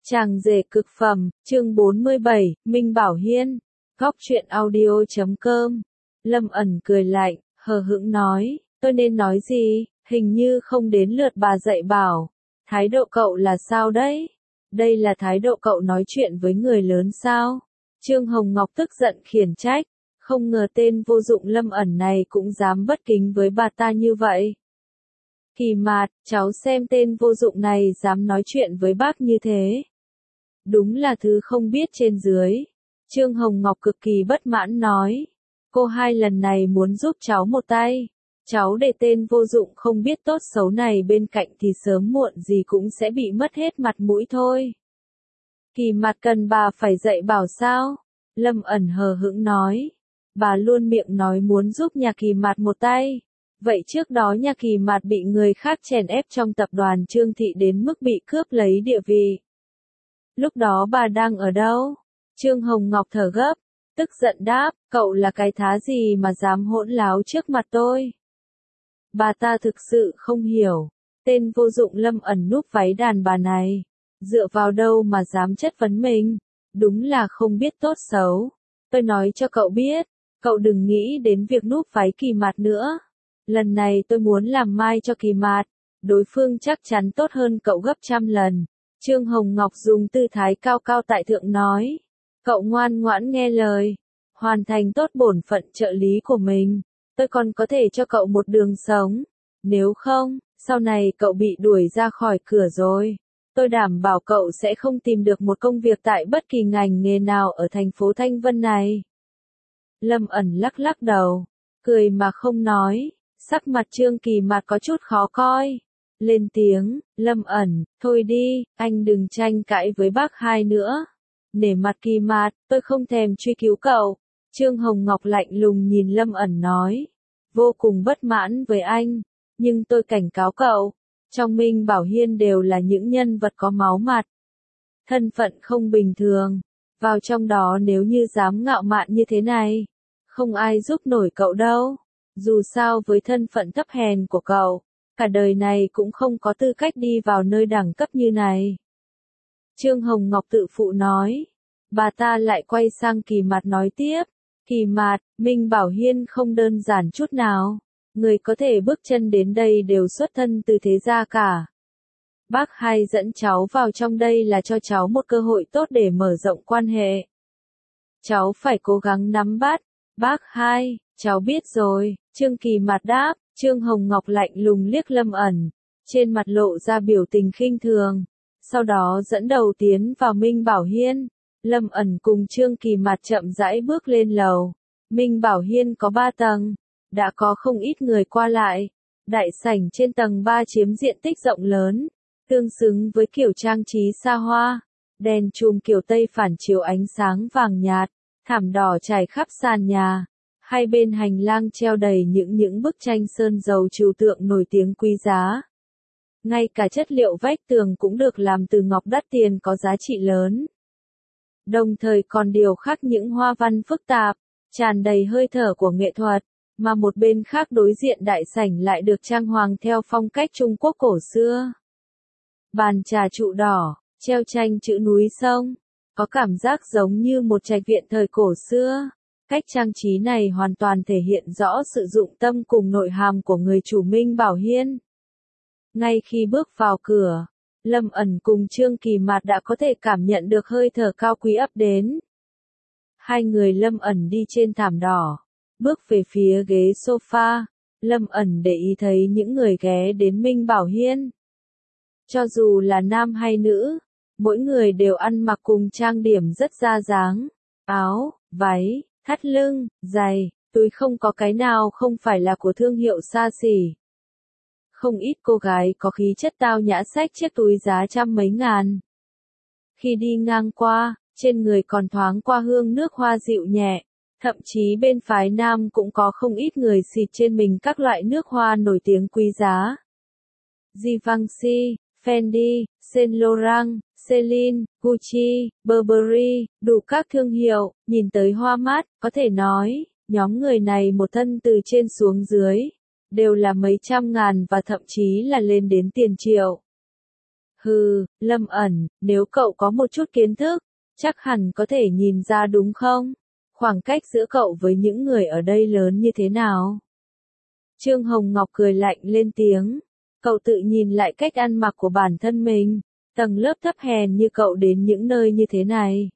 Chàng rể cực phẩm, chương 47, Minh Bảo Hiên. Góc truyện audio.com. Lâm ẩn cười lạnh, hờ hững nói, tôi nên nói gì, hình như không đến lượt bà dạy bảo. Thái độ cậu là sao đấy? Đây là thái độ cậu nói chuyện với người lớn sao? Trương Hồng Ngọc tức giận khiển trách, không ngờ tên vô dụng Lâm ẩn này cũng dám bất kính với bà ta như vậy. Kỳ Mạt, cháu xem tên vô dụng này dám nói chuyện với bác như thế. Đúng là thứ không biết trên dưới. Trương Hồng Ngọc cực kỳ bất mãn nói. Cô hai lần này muốn giúp cháu một tay. Cháu để tên vô dụng không biết tốt xấu này bên cạnh thì sớm muộn gì cũng sẽ bị mất hết mặt mũi thôi. Kỳ Mạt cần bà phải dạy bảo sao? Lâm ẩn hờ hững nói. Bà luôn miệng nói muốn giúp nhà Kỳ Mạt một tay. Vậy trước đó nhà Kỳ Mạt bị người khác chèn ép trong tập đoàn Trương Thị đến mức bị cướp lấy địa vị. Lúc đó bà đang ở đâu? Trương Hồng Ngọc thở gấp, tức giận đáp, cậu là cái thá gì mà dám hỗn láo trước mặt tôi? Bà ta thực sự không hiểu, tên vô dụng Lâm ẩn núp váy đàn bà này, dựa vào đâu mà dám chất vấn mình, đúng là không biết tốt xấu. Tôi nói cho cậu biết, cậu đừng nghĩ đến việc núp váy Kỳ Mạt nữa. Lần này tôi muốn làm mai cho Kỳ Mạt, đối phương chắc chắn tốt hơn cậu gấp trăm lần. Trương Hồng Ngọc dùng tư thái cao cao tại thượng nói, cậu ngoan ngoãn nghe lời, hoàn thành tốt bổn phận trợ lý của mình, tôi còn có thể cho cậu một đường sống, nếu không, sau này cậu bị đuổi ra khỏi cửa rồi, tôi đảm bảo cậu sẽ không tìm được một công việc tại bất kỳ ngành nghề nào ở thành phố Thanh Vân này. Lâm ẩn lắc lắc đầu, cười mà không nói, sắc mặt Trương Kỳ Mạt có chút khó coi. Lên tiếng, Lâm ẩn, thôi đi, anh đừng tranh cãi với bác hai nữa. Nể mặt Kỳ Mạt, tôi không thèm truy cứu cậu. Trương Hồng Ngọc lạnh lùng nhìn Lâm ẩn nói. Vô cùng bất mãn với anh, nhưng tôi cảnh cáo cậu, trong Minh Bảo Hiên đều là những nhân vật có máu mặt. Thân phận không bình thường, vào trong đó nếu như dám ngạo mạn như thế này, không ai giúp nổi cậu đâu. Dù sao với thân phận thấp hèn của cậu, cả đời này cũng không có tư cách đi vào nơi đẳng cấp như này. Trương Hồng Ngọc tự phụ nói. Bà ta lại quay sang Kỳ Mạt nói tiếp. Kỳ Mạt, Minh Bảo Hiên không đơn giản chút nào. Người có thể bước chân đến đây đều xuất thân từ thế gia cả. Bác hai dẫn cháu vào trong đây là cho cháu một cơ hội tốt để mở rộng quan hệ. Cháu phải cố gắng nắm bắt. Bác hai, cháu biết rồi, Trương Kỳ Mạt đáp. Trương Hồng Ngọc lạnh lùng liếc Lâm ẩn, trên mặt lộ ra biểu tình khinh thường, sau đó dẫn đầu tiến vào Minh Bảo Hiên. Lâm ẩn cùng Trương Kỳ Mạt chậm rãi bước lên lầu. Minh Bảo Hiên có 3 tầng, đã có không ít người qua lại. Đại sảnh trên tầng 3 chiếm diện tích rộng lớn, tương xứng với kiểu trang trí xa hoa. Đèn chùm kiểu Tây phản chiếu ánh sáng vàng nhạt, thảm đỏ trải khắp sàn nhà. Hai bên hành lang treo đầy những bức tranh sơn dầu trừu tượng nổi tiếng quý giá. Ngay cả chất liệu vách tường cũng được làm từ ngọc đắt tiền có giá trị lớn. Đồng thời còn điều khắc những hoa văn phức tạp, tràn đầy hơi thở của nghệ thuật, mà một bên khác đối diện đại sảnh lại được trang hoàng theo phong cách Trung Quốc cổ xưa. Bàn trà trụ đỏ, treo tranh chữ núi sông, có cảm giác giống như một trạch viện thời cổ xưa. Cách trang trí này hoàn toàn thể hiện rõ sự dụng tâm cùng nội hàm của người chủ Minh Bảo Hiên. Ngay khi bước vào cửa, Lâm ẩn cùng Trương Kỳ Mạt đã có thể cảm nhận được hơi thở cao quý ập đến. Hai người Lâm ẩn đi trên thảm đỏ, bước về phía ghế sofa, Lâm ẩn để ý thấy những người ghé đến Minh Bảo Hiên. Cho dù là nam hay nữ, mỗi người đều ăn mặc cùng trang điểm rất ra dáng, áo, váy, thắt lưng, giày, túi không có cái nào không phải là của thương hiệu xa xỉ. Không ít cô gái có khí chất tao nhã xách chiếc túi giá trăm mấy ngàn. Khi đi ngang qua, trên người còn thoáng qua hương nước hoa dịu nhẹ, thậm chí bên phái nam cũng có không ít người xịt trên mình các loại nước hoa nổi tiếng quý giá. Givenchy, Fendi, Saint Laurent, Celine, Gucci, Burberry, đủ các thương hiệu, nhìn tới hoa mắt, có thể nói, nhóm người này một thân từ trên xuống dưới, đều là mấy trăm ngàn và thậm chí là lên đến tiền triệu. Hừ, Lâm ẩn, nếu cậu có một chút kiến thức, chắc hẳn có thể nhìn ra đúng không? Khoảng cách giữa cậu với những người ở đây lớn như thế nào? Trương Hồng Ngọc cười lạnh lên tiếng. Cậu tự nhìn lại cách ăn mặc của bản thân mình, tầng lớp thấp hèn như cậu đến những nơi như thế này.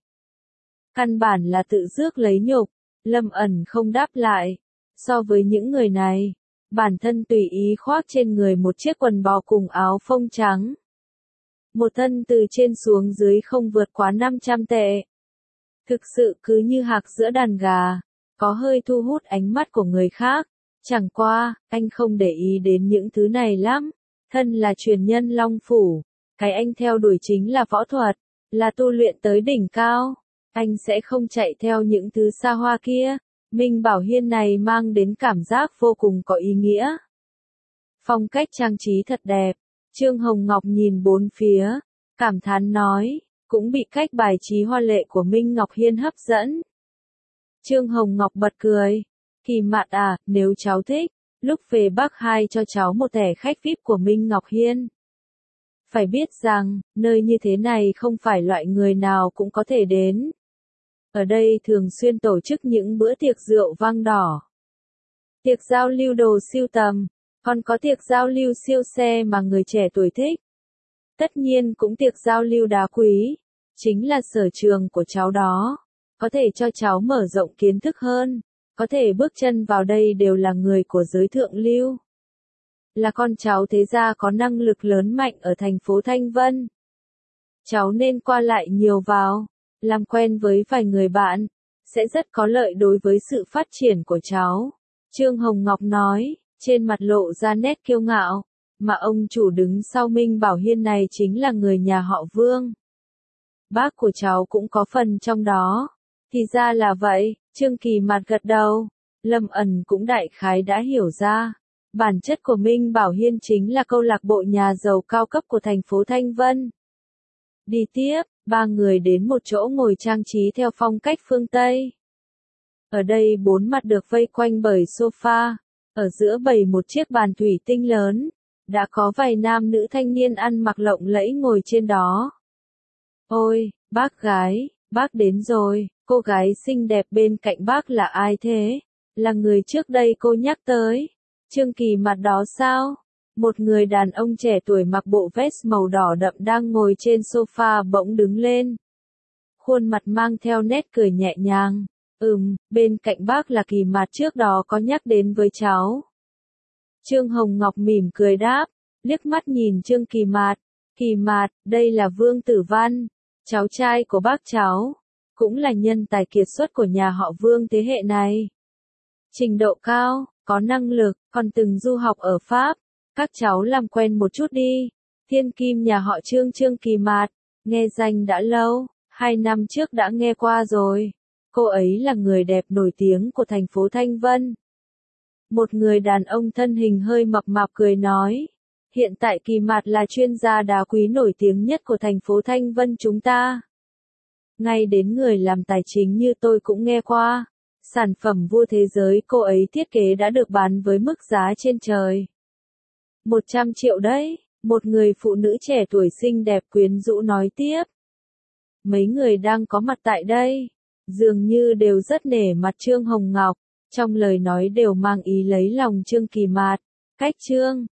Căn bản là tự rước lấy nhục. Lâm ẩn không đáp lại. So với những người này, bản thân tùy ý khoác trên người một chiếc quần bò cùng áo phông trắng. Một thân từ trên xuống dưới không vượt quá 500 tệ. Thực sự cứ như hạc giữa đàn gà, có hơi thu hút ánh mắt của người khác. Chẳng qua, anh không để ý đến những thứ này lắm. Thân là truyền nhân Long Phủ, cái anh theo đuổi chính là võ thuật, là tu luyện tới đỉnh cao. Anh sẽ không chạy theo những thứ xa hoa kia. Minh Bảo Hiên này mang đến cảm giác vô cùng có ý nghĩa. Phong cách trang trí thật đẹp. Trương Hồng Ngọc nhìn bốn phía, cảm thán nói, cũng bị cách bài trí hoa lệ của Minh Ngọc Hiên hấp dẫn. Trương Hồng Ngọc bật cười. Kỳ Mạt à, nếu cháu thích, lúc về Bắc Hai cho cháu một thẻ khách VIP của Minh Ngọc Hiên. Phải biết rằng, nơi như thế này không phải loại người nào cũng có thể đến. Ở đây thường xuyên tổ chức những bữa tiệc rượu vang đỏ. Tiệc giao lưu đồ sưu tầm, còn có tiệc giao lưu siêu xe mà người trẻ tuổi thích. Tất nhiên cũng tiệc giao lưu đá quý, chính là sở trường của cháu đó. Có thể cho cháu mở rộng kiến thức hơn, có thể bước chân vào đây đều là người của giới thượng lưu. Là con cháu thế gia có năng lực lớn mạnh ở thành phố Thanh Vân. Cháu nên qua lại nhiều vào, làm quen với vài người bạn, sẽ rất có lợi đối với sự phát triển của cháu. Trương Hồng Ngọc nói, trên mặt lộ ra nét kiêu ngạo, mà ông chủ đứng sau Minh Bảo Hiên này chính là người nhà họ Vương. Bác của cháu cũng có phần trong đó. Thì ra là vậy, Trương Kỳ Mạt gật đầu. Lâm ẩn cũng đại khái đã hiểu ra. Bản chất của Minh Bảo Hiên chính là câu lạc bộ nhà giàu cao cấp của thành phố Thanh Vân. Đi tiếp, ba người đến một chỗ ngồi trang trí theo phong cách phương Tây. Ở đây bốn mặt được vây quanh bởi sofa, ở giữa bày một chiếc bàn thủy tinh lớn, đã có vài nam nữ thanh niên ăn mặc lộng lẫy ngồi trên đó. Ôi, bác gái, bác đến rồi, cô gái xinh đẹp bên cạnh bác là ai thế? Là người trước đây cô nhắc tới. Trương Kỳ Mạt đó sao? Một người đàn ông trẻ tuổi mặc bộ vest màu đỏ đậm đang ngồi trên sofa bỗng đứng lên. Khuôn mặt mang theo nét cười nhẹ nhàng. Bên cạnh bác là Kỳ Mạt trước đó có nhắc đến với cháu. Trương Hồng Ngọc mỉm cười đáp, liếc mắt nhìn Trương Kỳ Mạt. Kỳ Mạt, đây là Vương Tử Văn, cháu trai của bác cháu, cũng là nhân tài kiệt xuất của nhà họ Vương thế hệ này. Trình độ cao, có năng lực, còn từng du học ở Pháp. Các cháu làm quen một chút đi. Thiên kim nhà họ Trương Kỳ Mạt, nghe danh đã lâu, 2 năm trước đã nghe qua rồi. Cô ấy là người đẹp nổi tiếng của thành phố Thanh Vân. Một người đàn ông thân hình hơi mập mạp cười nói. Hiện tại Kỳ Mạt là chuyên gia đá quý nổi tiếng nhất của thành phố Thanh Vân chúng ta. Ngay đến người làm tài chính như tôi cũng nghe qua. Sản phẩm vua thế giới cô ấy thiết kế đã được bán với mức giá trên trời. 100 triệu đấy, một người phụ nữ trẻ tuổi xinh đẹp quyến rũ nói tiếp. Mấy người đang có mặt tại đây, dường như đều rất nể mặt Trương Hồng Ngọc, trong lời nói đều mang ý lấy lòng Trương Kỳ Mạt. Cách Trương